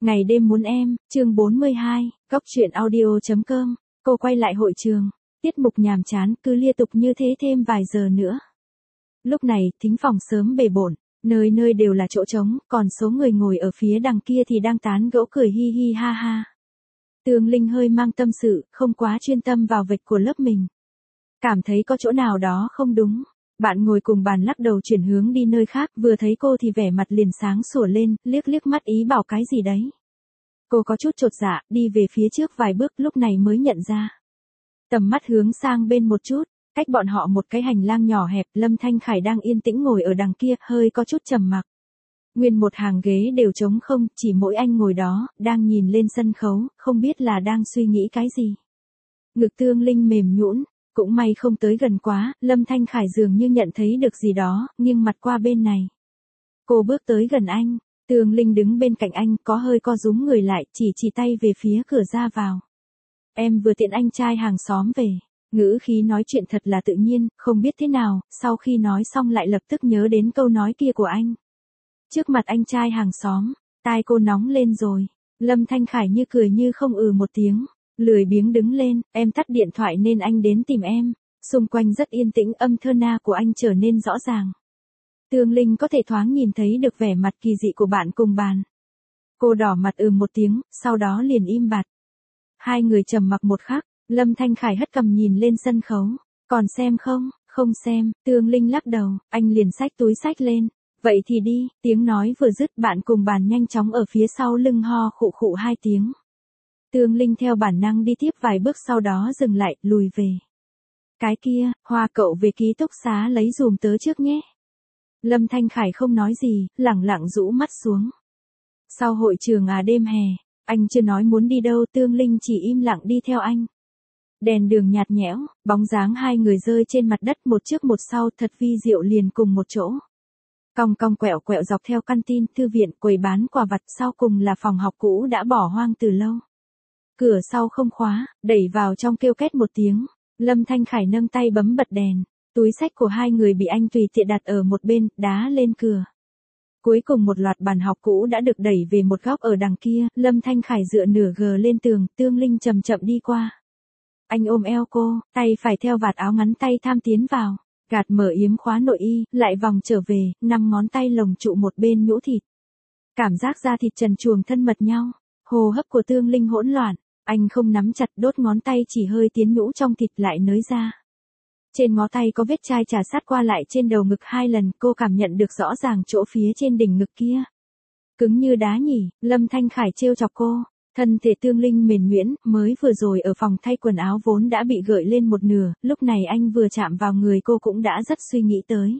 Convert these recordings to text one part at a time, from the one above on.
Ngày đêm muốn em, chương 42, Góc truyện audio.com, cô quay lại hội trường, tiết mục nhàm chán cứ liên tục như thế thêm vài giờ nữa. Lúc này, thính phòng sớm bề bộn, nơi nơi đều là chỗ trống, còn số người ngồi ở phía đằng kia thì đang tán gẫu cười hi hi ha ha. Tường Linh hơi mang tâm sự, không quá chuyên tâm vào vạch của lớp mình. Cảm thấy có chỗ nào đó không đúng. Bạn ngồi cùng bàn lắc đầu chuyển hướng đi nơi khác, vừa thấy cô thì vẻ mặt liền sáng sủa lên, liếc liếc mắt ý bảo cái gì đấy. Cô có chút chột dạ, đi về phía trước vài bước lúc này mới nhận ra. Tầm mắt hướng sang bên một chút, cách bọn họ một cái hành lang nhỏ hẹp, Lâm Thanh Khải đang yên tĩnh ngồi ở đằng kia, hơi có chút trầm mặc. Nguyên một hàng ghế đều trống không, chỉ mỗi anh ngồi đó, đang nhìn lên sân khấu, không biết là đang suy nghĩ cái gì. Ngực Tường Linh mềm nhũn. Cũng may không tới gần quá, Lâm Thanh Khải dường như nhận thấy được gì đó, nghiêng mặt qua bên này. Cô bước tới gần anh, Tường Linh đứng bên cạnh anh, có hơi co rúm người lại, chỉ tay về phía cửa ra vào. Em vừa tiện anh trai hàng xóm về, ngữ khí nói chuyện thật là tự nhiên, không biết thế nào, sau khi nói xong lại lập tức nhớ đến câu nói kia của anh. Trước mặt anh trai hàng xóm, tai cô nóng lên rồi, Lâm Thanh Khải như cười như không một tiếng. Lười biếng đứng lên, em tắt điện thoại nên anh đến tìm em. Xung quanh rất yên tĩnh, âm thơ na của anh trở nên rõ ràng. Tường Linh có thể thoáng nhìn thấy được vẻ mặt kỳ dị của bạn cùng bàn. Cô đỏ mặt một tiếng, sau đó liền im bặt. Hai người trầm mặc một khắc, Lâm Thanh Khải hất cằm nhìn lên sân khấu. Còn xem không? Không xem, Tường Linh lắc đầu, anh liền xách túi xách lên. Vậy thì đi, tiếng nói vừa dứt bạn cùng bàn nhanh chóng ở phía sau lưng ho khụ khụ hai tiếng. Tường Linh theo bản năng đi tiếp vài bước sau đó dừng lại, lùi về. Cái kia, Hoa cậu về ký túc xá lấy dùm tớ trước nhé. Lâm Thanh Khải không nói gì, lẳng lặng rũ mắt xuống. Sau hội trường đêm hè, anh chưa nói muốn đi đâu, Tường Linh chỉ im lặng đi theo anh. Đèn đường nhạt nhẽo, bóng dáng hai người rơi trên mặt đất một trước một sau thật vi diệu liền cùng một chỗ. Cong cong quẹo quẹo dọc theo căn tin, thư viện, quầy bán quà vặt, sau cùng là phòng học cũ đã bỏ hoang từ lâu. Cửa sau không khóa, đẩy vào trong kêu két một tiếng. Lâm Thanh Khải nâng tay bấm bật đèn. Túi xách của hai người bị anh tùy tiện đặt ở một bên, đá lên cửa. Cuối cùng một loạt bàn học cũ đã được đẩy về một góc ở đằng kia. Lâm Thanh Khải dựa nửa gờ lên tường, Tường Linh chậm chậm đi qua. Anh ôm eo cô, tay phải theo vạt áo ngắn tay tham tiến vào. Gạt mở yếm khóa nội y, lại vòng trở về, 5 ngón tay lồng trụ một bên nhũ thịt. Cảm giác da thịt trần truồng thân mật nhau. Hô hấp của Tường Linh hỗn loạn. Anh không nắm chặt, đốt ngón tay chỉ hơi tiến nhũ trong thịt lại nới ra. Trên ngón tay có vết chai trà sát qua lại trên đầu ngực 2 lần, cô cảm nhận được rõ ràng chỗ phía trên đỉnh ngực kia. Cứng như đá nhỉ, Lâm Thanh Khải trêu chọc cô. Thân thể Tường Linh mềm nhuyễn, mới vừa rồi ở phòng thay quần áo vốn đã bị gợi lên một nửa, lúc này anh vừa chạm vào người cô cũng đã rất suy nghĩ tới.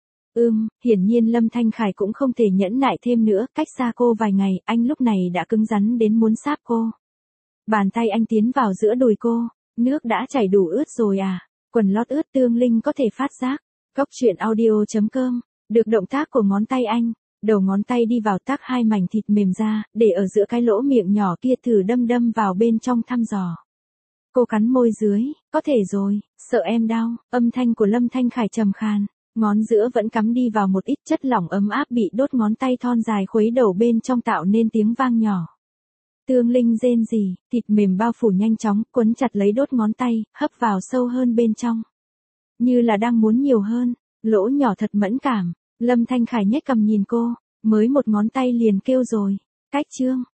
Hiển nhiên Lâm Thanh Khải cũng không thể nhẫn nại thêm nữa, cách xa cô vài ngày, anh lúc này đã cứng rắn đến muốn sáp cô. Bàn tay anh tiến vào giữa đùi cô, nước đã chảy đủ ướt rồi à, quần lót ướt Tường Linh có thể phát giác. Góc truyện audio.com, được động tác của ngón tay anh, đầu ngón tay đi vào tác 2 mảnh thịt mềm ra, để ở giữa cái lỗ miệng nhỏ kia thử đâm vào bên trong thăm dò. Cô cắn môi dưới, có thể rồi, sợ em đau, âm thanh của Lâm Thanh Khải trầm khàn, ngón giữa vẫn cắm đi vào một ít chất lỏng ấm áp bị đốt ngón tay thon dài khuấy đầu bên trong tạo nên tiếng vang nhỏ. Tường Linh rên rỉ, thịt mềm bao phủ nhanh chóng, quấn chặt lấy đốt ngón tay, hấp vào sâu hơn bên trong. Như là đang muốn nhiều hơn, lỗ nhỏ thật mẫn cảm, Lâm Thanh Khải nhếch cằm nhìn cô, mới một ngón tay liền kêu rồi, cách chương.